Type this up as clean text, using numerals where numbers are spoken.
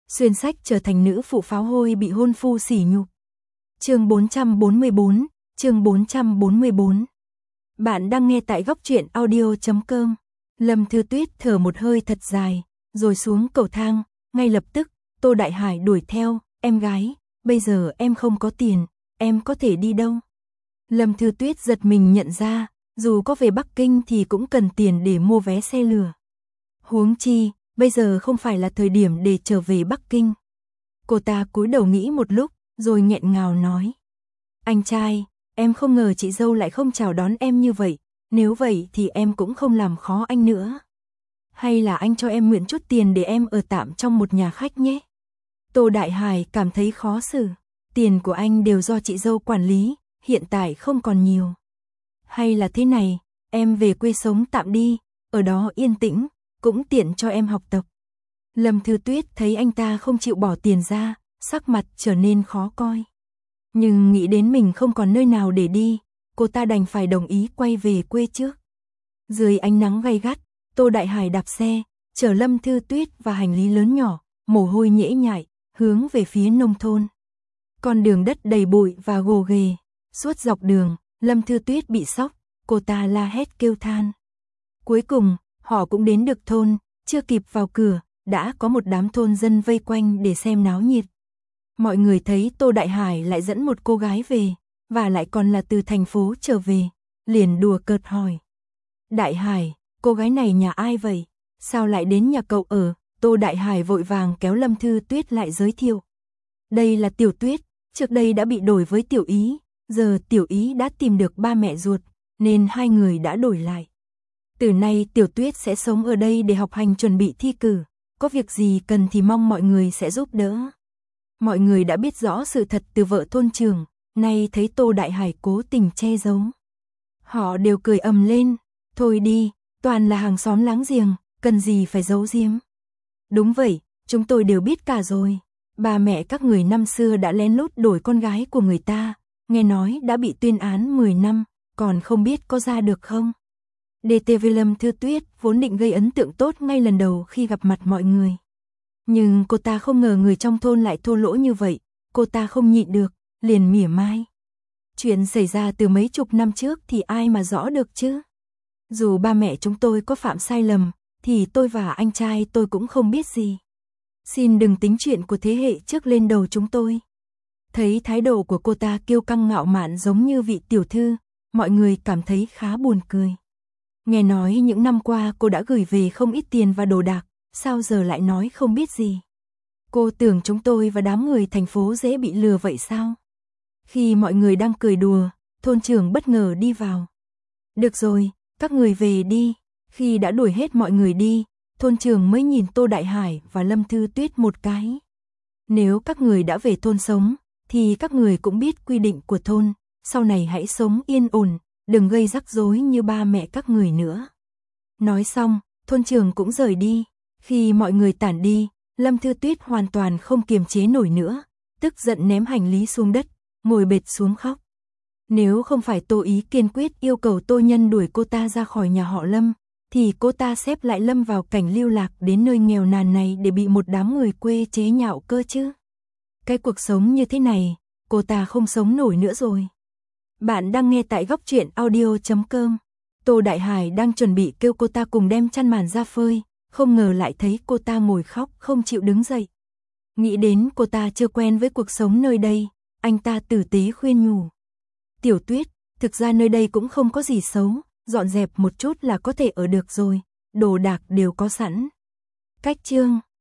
xuyên sách trở thành nữ phụ pháo hôi bị hôn phu sỉ nhục. Chương 444, chương 444. Bạn đang nghe tại goctruyện.audio.com. Lâm Thư Tuyết thở một hơi thật dài, rồi xuống cầu thang, ngay lập tức, Tô Đại Hải đuổi theo, em gái, bây giờ em không có tiền, em có thể đi đâu? Lâm Thư Tuyết giật mình nhận ra, dù có về Bắc Kinh thì cũng cần tiền để mua vé xe lửa. Huống chi, bây giờ không phải là thời điểm để trở về Bắc Kinh. Cô ta cúi đầu nghĩ một lúc, rồi nghẹn ngào nói. Anh trai, em không ngờ chị dâu lại không chào đón em như vậy, nếu vậy thì em cũng không làm khó anh nữa. Hay là anh cho em mượn chút tiền để em ở tạm trong một nhà khách nhé? Tô Đại Hải cảm thấy khó xử, tiền của anh đều do chị dâu quản lý, hiện tại không còn nhiều. Hay là thế này, em về quê sống tạm đi, ở đó yên tĩnh, cũng tiện cho em học tập. Lâm Thư Tuyết thấy anh ta không chịu bỏ tiền ra, sắc mặt trở nên khó coi. Nhưng nghĩ đến mình không còn nơi nào để đi, cô ta đành phải đồng ý quay về quê trước. Dưới ánh nắng gay gắt, Tô Đại Hải đạp xe, chở Lâm Thư Tuyết và hành lý lớn nhỏ, mồ hôi nhễ nhại, hướng về phía nông thôn. Con đường đất đầy bụi và gồ ghề, suốt dọc đường, Lâm Thư Tuyết bị sốc, cô ta la hét kêu than. Cuối cùng, họ cũng đến được thôn, chưa kịp vào cửa, đã có một đám thôn dân vây quanh để xem náo nhiệt. Mọi người thấy Tô Đại Hải lại dẫn một cô gái về, và lại còn là từ thành phố trở về, liền đùa cợt hỏi. Đại Hải, cô gái này nhà ai vậy? Sao lại đến nhà cậu ở? Tô Đại Hải vội vàng kéo Lâm Thư Tuyết lại giới thiệu. Đây là Tiểu Tuyết, trước đây đã bị đổi với Tiểu Ý, giờ Tiểu Ý đã tìm được ba mẹ ruột, nên hai người đã đổi lại. Từ nay Tiểu Tuyết sẽ sống ở đây để học hành chuẩn bị thi cử, có việc gì cần thì mong mọi người sẽ giúp đỡ. Mọi người đã biết rõ sự thật từ vợ thôn trưởng, nay thấy Tô Đại Hải cố tình che giấu. Họ đều cười ầm lên, thôi đi, toàn là hàng xóm láng giềng, cần gì phải giấu giếm. Đúng vậy, chúng tôi đều biết cả rồi, ba mẹ các người năm xưa đã lén lút đổi con gái của người ta, nghe nói đã bị tuyên án 10 năm, còn không biết có ra được không. DTV Lâm Thư Tuyết vốn định gây ấn tượng tốt ngay lần đầu khi gặp mặt mọi người. Nhưng cô ta không ngờ người trong thôn lại thô lỗ như vậy, cô ta không nhịn được, liền mỉa mai. Chuyện xảy ra từ mấy chục năm trước thì ai mà rõ được chứ? Dù ba mẹ chúng tôi có phạm sai lầm, thì tôi và anh trai tôi cũng không biết gì. Xin đừng tính chuyện của thế hệ trước lên đầu chúng tôi. Thấy thái độ của cô ta kiêu căng ngạo mạn giống như vị tiểu thư, mọi người cảm thấy khá buồn cười. Nghe nói những năm qua cô đã gửi về không ít tiền và đồ đạc, sao giờ lại nói không biết gì? Cô tưởng chúng tôi và đám người thành phố dễ bị lừa vậy sao? Khi mọi người đang cười đùa, thôn trưởng bất ngờ đi vào. Được rồi, các người về đi. Khi đã đuổi hết mọi người đi, thôn trưởng mới nhìn Tô Đại Hải và Lâm Thư Tuyết một cái. Nếu các người đã về thôn sống, thì các người cũng biết quy định của thôn, sau này hãy sống yên ổn, đừng gây rắc rối như ba mẹ các người nữa. Nói xong, thôn trưởng cũng rời đi. Khi mọi người tản đi, Lâm Thư Tuyết hoàn toàn không kiềm chế nổi nữa, tức giận ném hành lý xuống đất, ngồi bệt xuống khóc. Nếu không phải Tô Ý kiên quyết yêu cầu Tô Nhân đuổi cô ta ra khỏi nhà họ Lâm, thì cô ta xếp lại lâm vào cảnh lưu lạc đến nơi nghèo nàn này để bị một đám người quê chế nhạo cơ chứ. Cái cuộc sống như thế này, cô ta không sống nổi nữa rồi. Bạn đang nghe tại goctruyện.audio.com. Tô Đại Hải đang chuẩn bị kêu cô ta cùng đem chăn màn ra phơi, không ngờ lại thấy cô ta ngồi khóc không chịu đứng dậy. Nghĩ đến cô ta chưa quen với cuộc sống nơi đây, anh ta tử tế khuyên nhủ. Tiểu Tuyết, thực ra nơi đây cũng không có gì xấu, dọn dẹp một chút là có thể ở được rồi, đồ đạc đều có sẵn. Cách chương